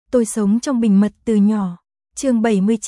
Tôi sống trong bình mật từ nhỏ. Chương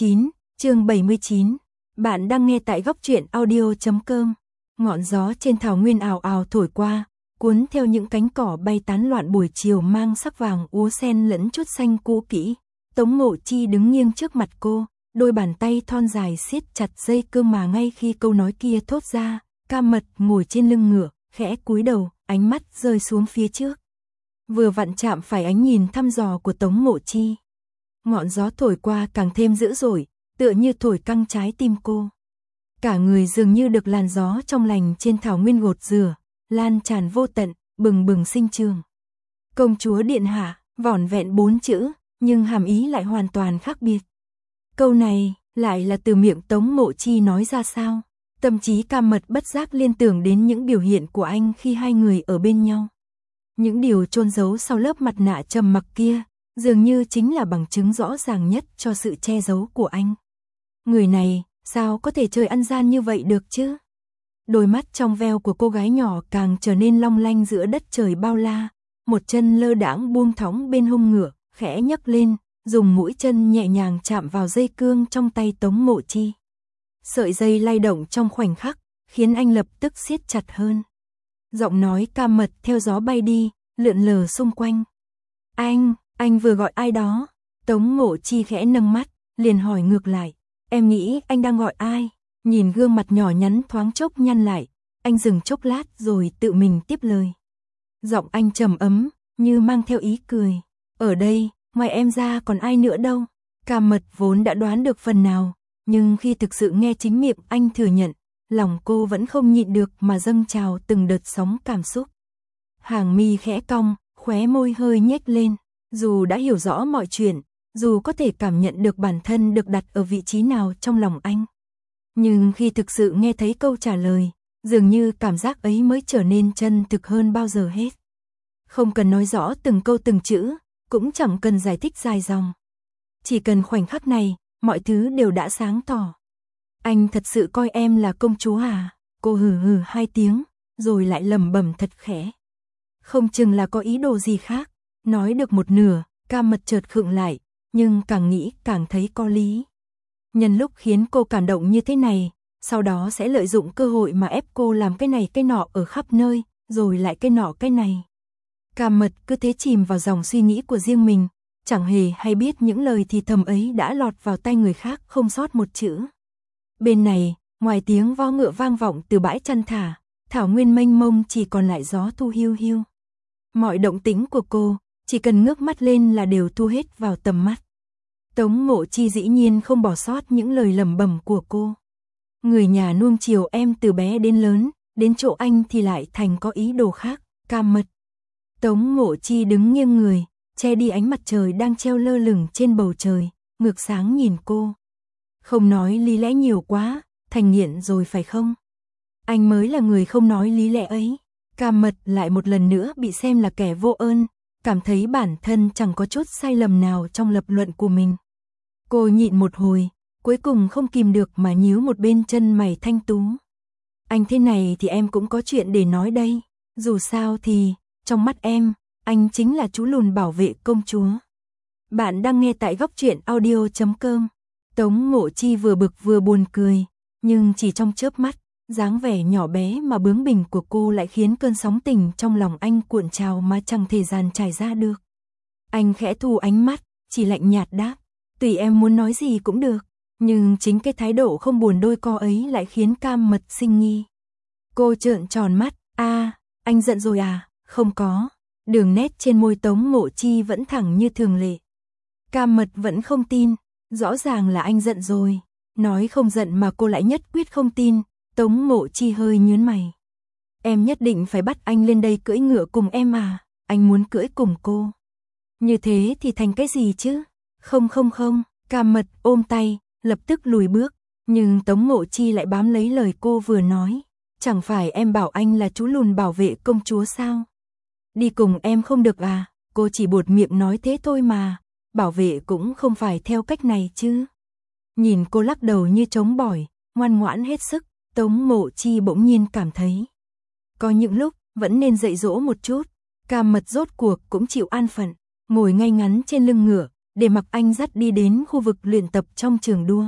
79. Bạn đang nghe tại góc truyện audio.com. Ngọn gió trên thảo nguyên ào ào thổi qua, cuốn theo những cánh cỏ bay tán loạn buổi chiều mang sắc vàng úa xen lẫn chút xanh cũ kỹ. Tống Mộ Chi đứng nghiêng trước mặt cô, đôi bàn tay thon dài siết chặt dây cương mà ngay khi câu nói kia thốt ra, Ca Mật ngồi trên lưng ngựa, khẽ cúi đầu, ánh mắt rơi xuống phía trước. Vừa vặn chạm phải ánh nhìn thăm dò của Tống Mộ Chi. Ngọn gió thổi qua càng thêm dữ dội, tựa như thổi căng trái tim cô. Cả người dường như được làn gió trong lành trên thảo nguyên gột rửa, lan tràn vô tận, bừng bừng sinh trường. Công chúa điện hạ, vỏn vẹn 4 chữ, nhưng hàm ý lại hoàn toàn khác biệt. Câu này lại là từ miệng Tống Mộ Chi nói ra sao? Tâm trí Ca Mật bất giác liên tưởng đến những biểu hiện của anh khi hai người ở bên nhau. Những điều chôn giấu sau lớp mặt nạ trầm mặc kia, dường như chính là bằng chứng rõ ràng nhất cho sự che giấu của anh. Người này, sao có thể chơi ăn gian như vậy được chứ? Đôi mắt trong veo của cô gái nhỏ càng trở nên long lanh giữa đất trời bao la, một chân lơ đãng buông thõng bên hông ngựa, khẽ nhấc lên, dùng mũi chân nhẹ nhàng chạm vào dây cương trong tay Tống Mộ Chi. Sợi dây lay động trong khoảnh khắc, khiến anh lập tức siết chặt hơn. Giọng nói Ca Mật theo gió bay đi, lượn lờ xung quanh. Anh vừa gọi ai đó? Tống Mộ Chi khẽ nâng mắt, liền hỏi ngược lại. Em nghĩ anh đang gọi ai? Nhìn gương mặt nhỏ nhắn thoáng chốc nhăn lại, anh dừng chốc lát rồi tự mình tiếp lời. Giọng anh trầm ấm, như mang theo ý cười. Ở đây, ngoài em ra còn ai nữa đâu? Ca Mật vốn đã đoán được phần nào, nhưng khi thực sự nghe chính miệng anh thừa nhận, lòng cô vẫn không nhịn được mà dâng trào từng đợt sóng cảm xúc. Hàng mi khẽ cong, khóe môi hơi nhếch lên, dù đã hiểu rõ mọi chuyện, dù có thể cảm nhận được bản thân được đặt ở vị trí nào trong lòng anh. Nhưng khi thực sự nghe thấy câu trả lời, dường như cảm giác ấy mới trở nên chân thực hơn bao giờ hết. Không cần nói rõ từng câu từng chữ, cũng chẳng cần giải thích dài dòng. Chỉ cần khoảnh khắc này, mọi thứ đều đã sáng tỏ. Anh thật sự coi em là công chúa à? Cô hừ hừ 2 tiếng, rồi lại lẩm bẩm thật khẽ. Không chừng là có ý đồ gì khác. Nói được một nửa, Ca Mật chợt khựng lại, nhưng càng nghĩ càng thấy có lý. Nhân lúc khiến cô cảm động như thế này, sau đó sẽ lợi dụng cơ hội mà ép cô làm cái này cái nọ ở khắp nơi, rồi lại cái nọ cái này. Ca Mật cứ thế chìm vào dòng suy nghĩ của riêng mình, chẳng hề hay biết những lời thì thầm ấy đã lọt vào tai người khác không sót một chữ. Bên này, ngoài tiếng vo ngựa vang vọng từ bãi chăn thả, thảo nguyên mênh mông chỉ còn lại gió thu hiu hiu. Mọi động tĩnh của cô, chỉ cần ngước mắt lên là đều thu hết vào tầm mắt. Tống Mộ Chi dĩ nhiên không bỏ sót những lời lẩm bẩm của cô. Người nhà nuông chiều em từ bé đến lớn, đến chỗ anh thì lại thành có ý đồ khác, Ca Mật. Tống Mộ Chi đứng nghiêng người, che đi ánh mặt trời đang treo lơ lửng trên bầu trời, ngược sáng nhìn cô. Không nói lý lẽ nhiều quá, thành nghiện rồi phải không? Anh mới là người không nói lý lẽ ấy. Ca Mật lại một lần nữa bị xem là kẻ vô ơn, cảm thấy bản thân chẳng có chút sai lầm nào trong lập luận của mình. Cô nhịn một hồi, cuối cùng không kìm được mà nhíu một bên chân mày thanh tú. Anh thế này thì em cũng có chuyện để nói đây. Dù sao thì, trong mắt em, anh chính là chú lùn bảo vệ công chúa. Bạn đang nghe tại góc truyện audio.com. Tống Mộ Chi vừa bực vừa buồn cười, nhưng chỉ trong chớp mắt, dáng vẻ nhỏ bé mà bướng bỉnh của cô lại khiến cơn sóng tình trong lòng anh cuộn trào mà chẳng thể dàn trải ra được. Anh khẽ thu ánh mắt, chỉ lạnh nhạt đáp, tùy em muốn nói gì cũng được, nhưng chính cái thái độ không buồn đôi co ấy lại khiến Ca Mật sinh nghi. Cô trợn tròn mắt, anh giận rồi à? Không có. Đường nét trên môi Tống Mộ Chi vẫn thẳng như thường lệ. Ca Mật vẫn không tin, rõ ràng là anh giận rồi. Nói không giận mà cô lại nhất quyết không tin. Tống Mộ Chi hơi nhướng mày. Em nhất định phải bắt anh lên đây cưỡi ngựa cùng em à? Anh muốn cưỡi cùng cô. Như thế thì thành cái gì chứ? Không. Ca Mật ôm tay, lập tức lùi bước. Nhưng Tống Mộ Chi lại bám lấy lời cô vừa nói. Chẳng phải em bảo anh là chú lùn bảo vệ công chúa sao? Đi cùng em không được à? Cô chỉ buột miệng nói thế thôi mà. Bảo vệ cũng không phải theo cách này chứ. Nhìn cô lắc đầu như trống bỏi, ngoan ngoãn hết sức. Tống Mộ Chi bỗng nhiên cảm thấy có những lúc vẫn nên dạy dỗ một chút. Ca Mật rốt cuộc cũng chịu an phận, ngồi ngay ngắn trên lưng ngựa, để mặc anh dắt đi đến khu vực luyện tập trong trường đua.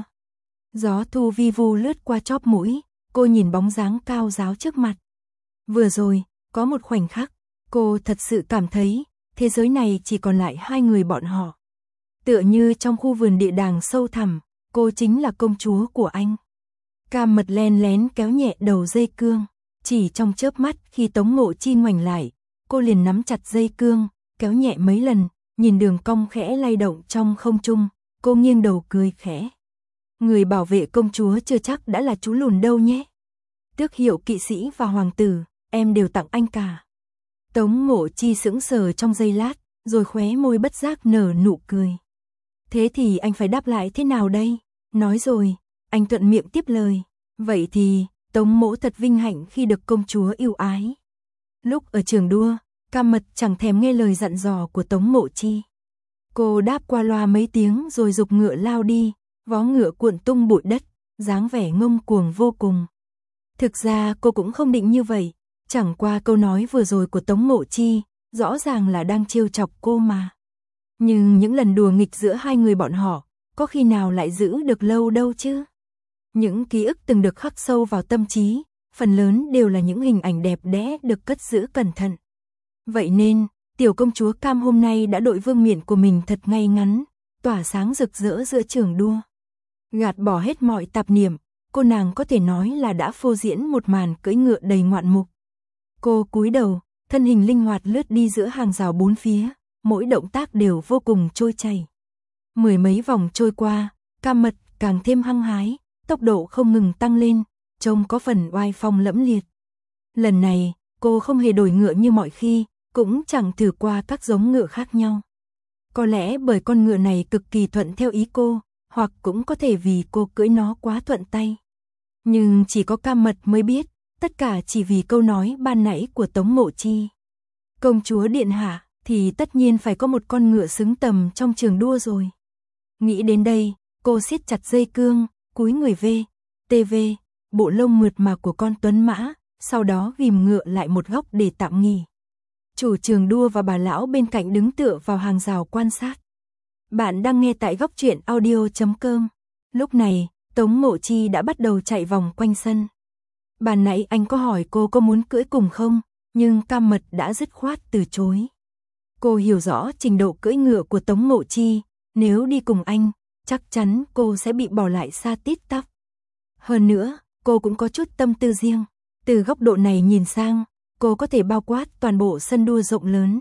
Gió thu vi vu lướt qua chóp mũi, cô nhìn bóng dáng cao ráo trước mặt. Vừa rồi, có một khoảnh khắc, cô thật sự cảm thấy, thế giới này chỉ còn lại hai người bọn họ. Tựa như trong khu vườn địa đàng sâu thẳm, cô chính là công chúa của anh. Cam Mật len lén kéo nhẹ đầu dây cương, chỉ trong chớp mắt khi Tống Ngộ Chi ngoảnh lại, cô liền nắm chặt dây cương, kéo nhẹ mấy lần, nhìn đường cong khẽ lay động trong không trung, cô nghiêng đầu cười khẽ. Người bảo vệ công chúa chưa chắc đã là chú lùn đâu nhé. Tước hiệu kỵ sĩ và hoàng tử, em đều tặng anh cả. Tống Ngộ Chi sững sờ trong giây lát, rồi khóe môi bất giác nở nụ cười. Thế thì anh phải đáp lại thế nào đây? Nói rồi, anh thuận miệng tiếp lời. Vậy thì, Tống mỗ thật vinh hạnh khi được công chúa yêu ái. Lúc ở trường đua, Cam Mật chẳng thèm nghe lời dặn dò của Tống Ngộ Chi. Cô đáp qua loa mấy tiếng rồi giục ngựa lao đi, vó ngựa cuộn tung bụi đất, dáng vẻ ngông cuồng vô cùng. Thực ra cô cũng không định như vậy, chẳng qua câu nói vừa rồi của Tống Ngộ Chi, rõ ràng là đang trêu chọc cô mà. Nhưng những lần đùa nghịch giữa hai người bọn họ, có khi nào lại giữ được lâu đâu chứ? Những ký ức từng được khắc sâu vào tâm trí, phần lớn đều là những hình ảnh đẹp đẽ được cất giữ cẩn thận. Vậy nên, tiểu công chúa Cam hôm nay đã đội vương miện của mình thật ngay ngắn, tỏa sáng rực rỡ giữa trường đua. Gạt bỏ hết mọi tạp niệm, cô nàng có thể nói là đã phô diễn một màn cưỡi ngựa đầy ngoạn mục. Cô cúi đầu, thân hình linh hoạt lướt đi giữa hàng rào bốn phía, mỗi động tác đều vô cùng trôi chảy. Mười mấy vòng trôi qua, Cam Mật càng thêm hăng hái, tốc độ không ngừng tăng lên, trông có phần oai phong lẫm liệt. Lần này, cô không hề đổi ngựa như mọi khi, cũng chẳng thử qua các giống ngựa khác nhau. Có lẽ bởi con ngựa này cực kỳ thuận theo ý cô, hoặc cũng có thể vì cô cưỡi nó quá thuận tay. Nhưng chỉ có Cam Mật mới biết, tất cả chỉ vì câu nói ban nãy của Tống Ngộ Chi. Công chúa điện hạ, thì tất nhiên phải có một con ngựa xứng tầm trong trường đua rồi. Nghĩ đến đây, cô siết chặt dây cương, cúi người về, bộ lông mượt mà của con tuấn mã, sau đó ghìm ngựa lại một góc để tạm nghỉ. Chủ trường đua và bà lão bên cạnh đứng tựa vào hàng rào quan sát. Bạn đang nghe tại Góc Truyện Audio.com. Lúc này, Tống Ngộ Chi đã bắt đầu chạy vòng quanh sân. Ban nãy anh có hỏi cô có muốn cưỡi cùng không, nhưng Cam Mật đã dứt khoát từ chối. Cô hiểu rõ trình độ cưỡi ngựa của Tống Ngộ Chi, nếu đi cùng anh, chắc chắn cô sẽ bị bỏ lại xa tít tắp. Hơn nữa, cô cũng có chút tâm tư riêng. Từ góc độ này nhìn sang, cô có thể bao quát toàn bộ sân đua rộng lớn.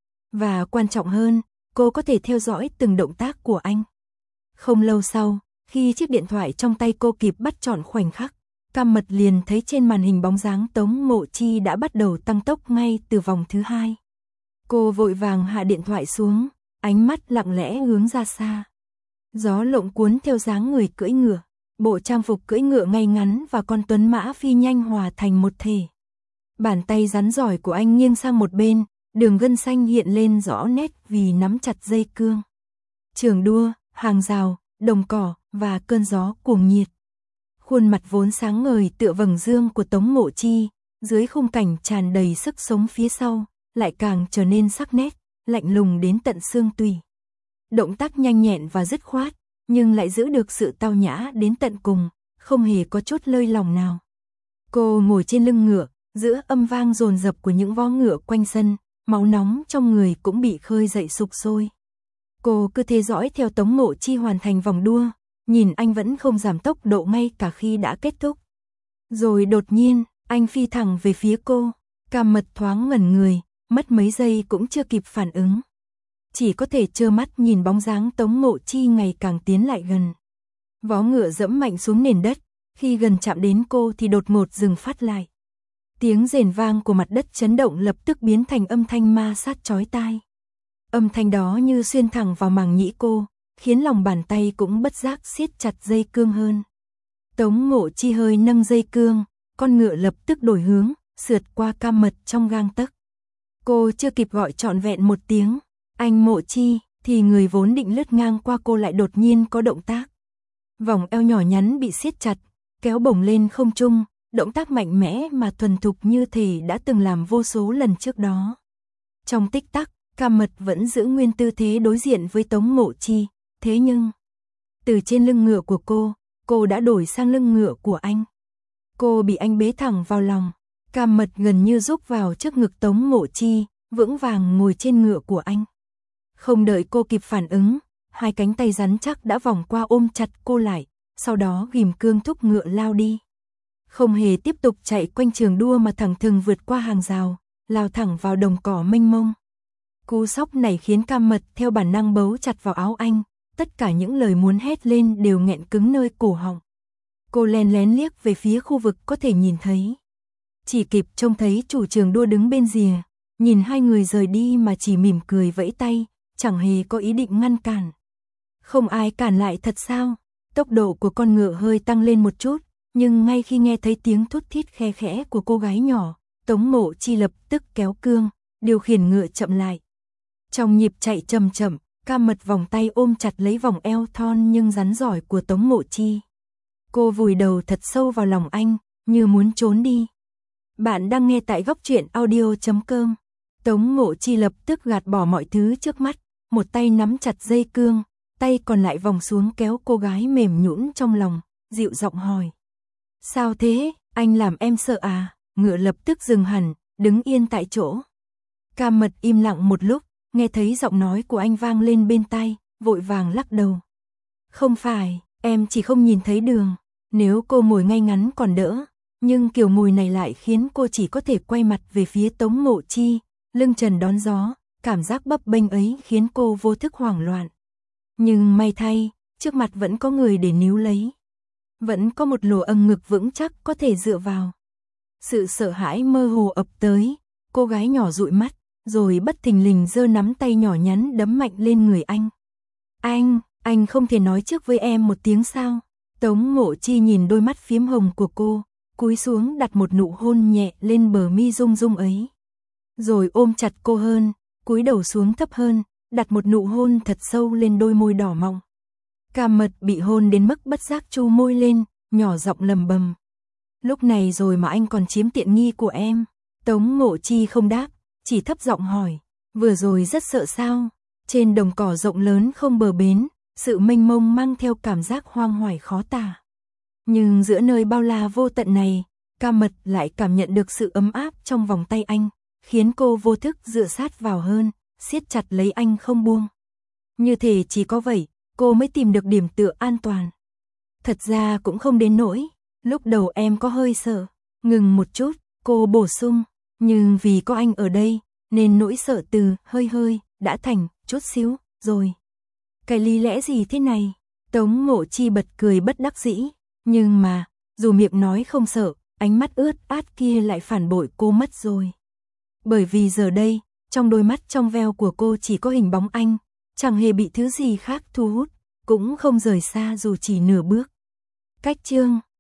Và quan trọng hơn, cô có thể theo dõi từng động tác của anh. Không lâu sau, khi chiếc điện thoại trong tay cô kịp bắt trọn khoảnh khắc, Cam Mật liền thấy trên màn hình bóng dáng Tống Ngộ Chi đã bắt đầu tăng tốc ngay từ vòng thứ 2. Cô vội vàng hạ điện thoại xuống, ánh mắt lặng lẽ hướng ra xa. Gió lộng cuốn theo dáng người cưỡi ngựa, bộ trang phục cưỡi ngựa ngay ngắn và con tuấn mã phi nhanh hòa thành một thể. Bàn tay rắn giỏi của anh nghiêng sang một bên, đường gân xanh hiện lên rõ nét vì nắm chặt dây cương. Trường đua, hàng rào, đồng cỏ và cơn gió cuồng nhiệt. Khuôn mặt vốn sáng ngời tựa vầng dương của Tống Ngộ Chi, dưới khung cảnh tràn đầy sức sống phía sau, lại càng trở nên sắc nét, lạnh lùng đến tận xương tủy. Động tác nhanh nhẹn và dứt khoát, nhưng lại giữ được sự tao nhã đến tận cùng, không hề có chút lơi lỏng nào. Cô ngồi trên lưng ngựa, giữa âm vang dồn dập của những vó ngựa quanh sân, máu nóng trong người cũng bị khơi dậy sục sôi. Cô cứ theo dõi theo Tống Ngộ Chi hoàn thành vòng đua, nhìn anh vẫn không giảm tốc độ ngay cả khi đã kết thúc. Rồi đột nhiên, anh phi thẳng về phía cô, Cam Mật thoáng ngẩn người, mất mấy giây cũng chưa kịp phản ứng. Chỉ có thể trơ mắt nhìn bóng dáng Tống Ngộ Chi ngày càng tiến lại gần. Vó ngựa dẫm mạnh xuống nền đất, khi gần chạm đến cô thì đột ngột dừng phát lại. Tiếng rền vang của mặt đất chấn động lập tức biến thành âm thanh ma sát chói tai. Âm thanh đó như xuyên thẳng vào màng nhĩ cô, khiến lòng bàn tay cũng bất giác siết chặt dây cương hơn. Tống Ngộ Chi hơi nâng dây cương, con ngựa lập tức đổi hướng, sượt qua Cam Mật trong gang tấc. Cô chưa kịp gọi trọn vẹn một tiếng, anh Ngộ Chi, thì người vốn định lướt ngang qua cô lại đột nhiên có động tác. Vòng eo nhỏ nhắn bị siết chặt, kéo bổng lên không trung, động tác mạnh mẽ mà thuần thục như thể đã từng làm vô số lần trước đó. Trong tích tắc, Cam Mật vẫn giữ nguyên tư thế đối diện với Tống Ngộ Chi, thế nhưng từ trên lưng ngựa của cô đã đổi sang lưng ngựa của anh. Cô bị anh bế thẳng vào lòng, Cam Mật gần như rúc vào trước ngực Tống Ngộ Chi, vững vàng ngồi trên ngựa của anh. Không đợi cô kịp phản ứng, hai cánh tay rắn chắc đã vòng qua ôm chặt cô lại, sau đó ghim cương thúc ngựa lao đi. Không hề tiếp tục chạy quanh trường đua mà thẳng thừng vượt qua hàng rào, lao thẳng vào đồng cỏ mênh mông. Cú sốc này khiến Cam Mật theo bản năng bấu chặt vào áo anh, tất cả những lời muốn hét lên đều nghẹn cứng nơi cổ họng. Cô len lén liếc về phía khu vực có thể nhìn thấy. Chỉ kịp trông thấy chủ trường đua đứng bên rìa, nhìn hai người rời đi mà chỉ mỉm cười vẫy tay, chẳng hề có ý định ngăn cản. Không ai cản lại thật sao? Tốc độ của con ngựa hơi tăng lên một chút, nhưng ngay khi nghe thấy tiếng thút thít khe khẽ của cô gái nhỏ, Tống Ngộ Chi lập tức kéo cương, điều khiển ngựa chậm lại. Trong nhịp chạy chậm chậm, Cam Mật vòng tay ôm chặt lấy vòng eo thon nhưng rắn giỏi của Tống Ngộ Chi. Cô vùi đầu thật sâu vào lòng anh, như muốn trốn đi. Bạn đang nghe tại góc truyện audio.com. Tống Ngộ Chi lập tức gạt bỏ mọi thứ trước mắt, một tay nắm chặt dây cương, tay còn lại vòng xuống kéo cô gái mềm nhũn trong lòng, dịu giọng hỏi. Sao thế, anh làm em sợ à? Ngựa lập tức dừng hẳn, đứng yên tại chỗ. Cam Mật im lặng một lúc, nghe thấy giọng nói của anh vang lên bên tai, vội vàng lắc đầu. Không phải, em chỉ không nhìn thấy đường. Nếu cô ngồi ngay ngắn còn đỡ, nhưng kiểu ngồi này lại khiến cô chỉ có thể quay mặt về phía Tống Ngộ Chi, lưng trần đón gió, cảm giác bấp bênh ấy khiến cô vô thức hoảng loạn. Nhưng may thay, trước mặt vẫn có người để níu lấy. Vẫn có một lỗ âng ngực vững chắc có thể dựa vào. Sự sợ hãi mơ hồ ập tới, cô gái nhỏ dụi mắt, rồi bất thình lình giơ nắm tay nhỏ nhắn đấm mạnh lên người anh. Anh không thể nói trước với em một tiếng sao? Tống Ngộ Chi nhìn đôi mắt phiếm hồng của cô, cúi xuống đặt một nụ hôn nhẹ lên bờ mi rung rung ấy. Rồi ôm chặt cô hơn, cúi đầu xuống thấp hơn, đặt một nụ hôn thật sâu lên đôi môi đỏ mọng. Cam Mật bị hôn đến mức bất giác chu môi lên, nhỏ giọng lầm bầm. Lúc này rồi mà anh còn chiếm tiện nghi của em. Tống Ngộ Chi không đáp, chỉ thấp giọng hỏi. Vừa rồi rất sợ sao? Trên đồng cỏ rộng lớn không bờ bến, sự mênh mông mang theo cảm giác hoang hoài khó tả. Nhưng giữa nơi bao la vô tận này, Cam Mật lại cảm nhận được sự ấm áp trong vòng tay anh, khiến cô vô thức dựa sát vào hơn, siết chặt lấy anh không buông. Như thể chỉ có vậy, cô mới tìm được điểm tựa an toàn. Thật ra cũng không đến nỗi, lúc đầu em có hơi sợ. Ngừng một chút, cô bổ sung, nhưng vì có anh ở đây, nên nỗi sợ từ hơi đã thành chút xíu rồi. Cái lý lẽ gì thế này? Tống Ngộ Chi bật cười bất đắc dĩ, nhưng mà, dù miệng nói không sợ, ánh mắt ướt át kia lại phản bội cô mất rồi. Bởi vì giờ đây, trong đôi mắt trong veo của cô chỉ có hình bóng anh, chẳng hề bị thứ gì khác thu hút, cũng không rời xa dù chỉ nửa bước. Cách chương